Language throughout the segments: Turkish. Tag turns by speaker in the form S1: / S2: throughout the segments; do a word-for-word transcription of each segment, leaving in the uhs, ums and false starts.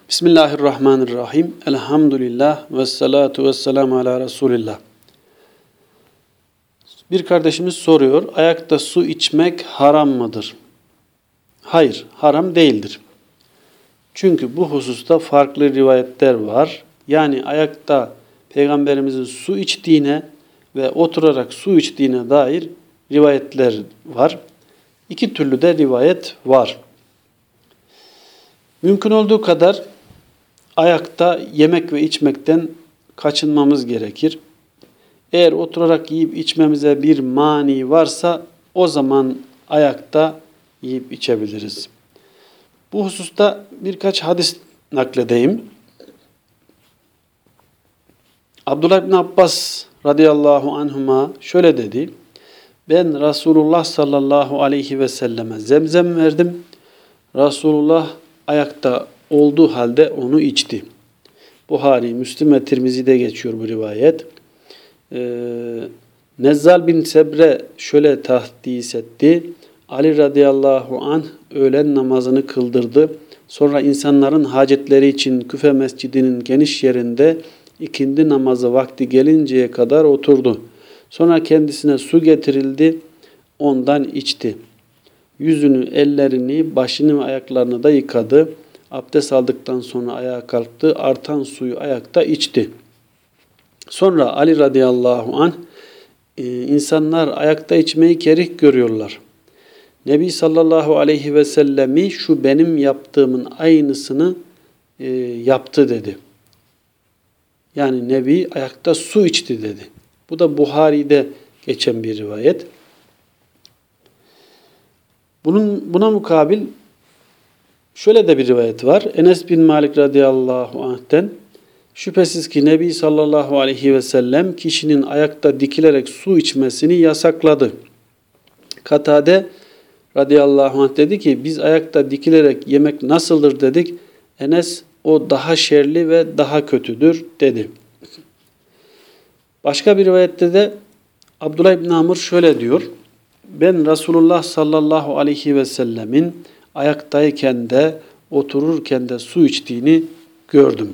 S1: Bismillahirrahmanirrahim. Elhamdülillah ve salatu ve selamu ala Resulillah. Bir kardeşimiz soruyor, ayakta su içmek haram mıdır? Hayır, haram değildir. Çünkü bu hususta farklı rivayetler var. Yani ayakta Peygamberimizin su içtiğine ve oturarak su içtiğine dair rivayetler var. İki türlü de rivayet var. Mümkün olduğu kadar ayakta yemek ve içmekten kaçınmamız gerekir. Eğer oturarak yiyip içmemize bir mani varsa o zaman ayakta yiyip içebiliriz. Bu hususta birkaç hadis nakledeyim. Abdullah bin Abbas radıyallahu anhuma şöyle dedi. Ben Resulullah sallallahu aleyhi ve selleme zemzem verdim. Resulullah ayakta olduğu halde onu içti. Buhari, Müslim ve Tirmizi'de geçiyor bu rivayet. Ee, Nezzal bin Sebre şöyle tahdis etti. Ali radıyallahu anh öğlen namazını kıldırdı. Sonra insanların hacetleri için Küfe mescidinin geniş yerinde ikindi namazı vakti gelinceye kadar oturdu. Sonra kendisine su getirildi, ondan içti. Yüzünü, ellerini, başını ve ayaklarını da yıkadı. Abdest aldıktan sonra ayağa kalktı. Artan suyu ayakta içti. Sonra Ali radıyallahu anh insanlar ayakta içmeyi kerih görüyorlar. Nebi sallallahu aleyhi ve sellemi şu benim yaptığımın aynısını e, yaptı dedi. Yani Nebi ayakta su içti dedi. Bu da Buhari'de geçen bir rivayet. Bunun buna mukabil şöyle de bir rivayet var. Enes bin Malik radıyallahu anh'ten şüphesiz ki Nebi sallallahu aleyhi ve sellem kişinin ayakta dikilerek su içmesini yasakladı. Katade radıyallahu anh dedi ki biz ayakta dikilerek yemek nasıldır dedik. Enes o daha şerli ve daha kötüdür dedi. Başka bir rivayette de Abdullah ibn Amr şöyle diyor. Ben Resulullah sallallahu aleyhi ve sellemin ayaktayken de otururken de su içtiğini gördüm.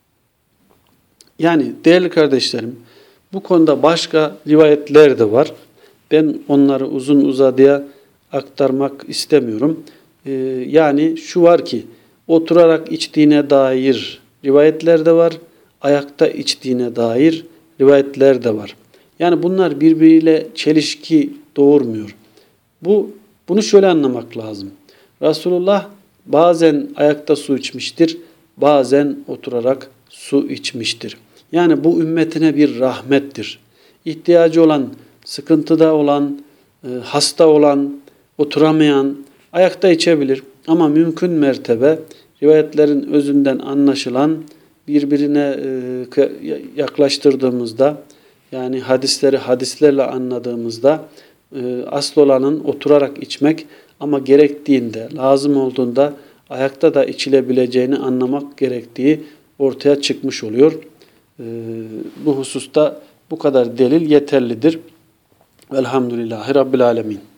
S1: Yani değerli kardeşlerim bu konuda başka rivayetler de var. Ben onları uzun uzadıya aktarmak istemiyorum. Ee, yani şu var ki oturarak içtiğine dair rivayetler de var. Ayakta içtiğine dair rivayetler de var. Yani bunlar birbiriyle çelişki doğurmuyor. Bu bunu şöyle anlamak lazım. Resulullah bazen ayakta su içmiştir, bazen oturarak su içmiştir. Yani bu ümmetine bir rahmettir. İhtiyacı olan, sıkıntıda olan, hasta olan, oturamayan ayakta içebilir. Ama mümkün mertebe rivayetlerin özünden anlaşılan birbirine yaklaştırdığımızda yani hadisleri hadislerle anladığımızda asıl olanın oturarak içmek ama gerektiğinde, lazım olduğunda ayakta da içilebileceğini anlamak gerektiği ortaya çıkmış oluyor. Bu hususta bu kadar delil yeterlidir. Velhamdülillahi Rabbil Alemin.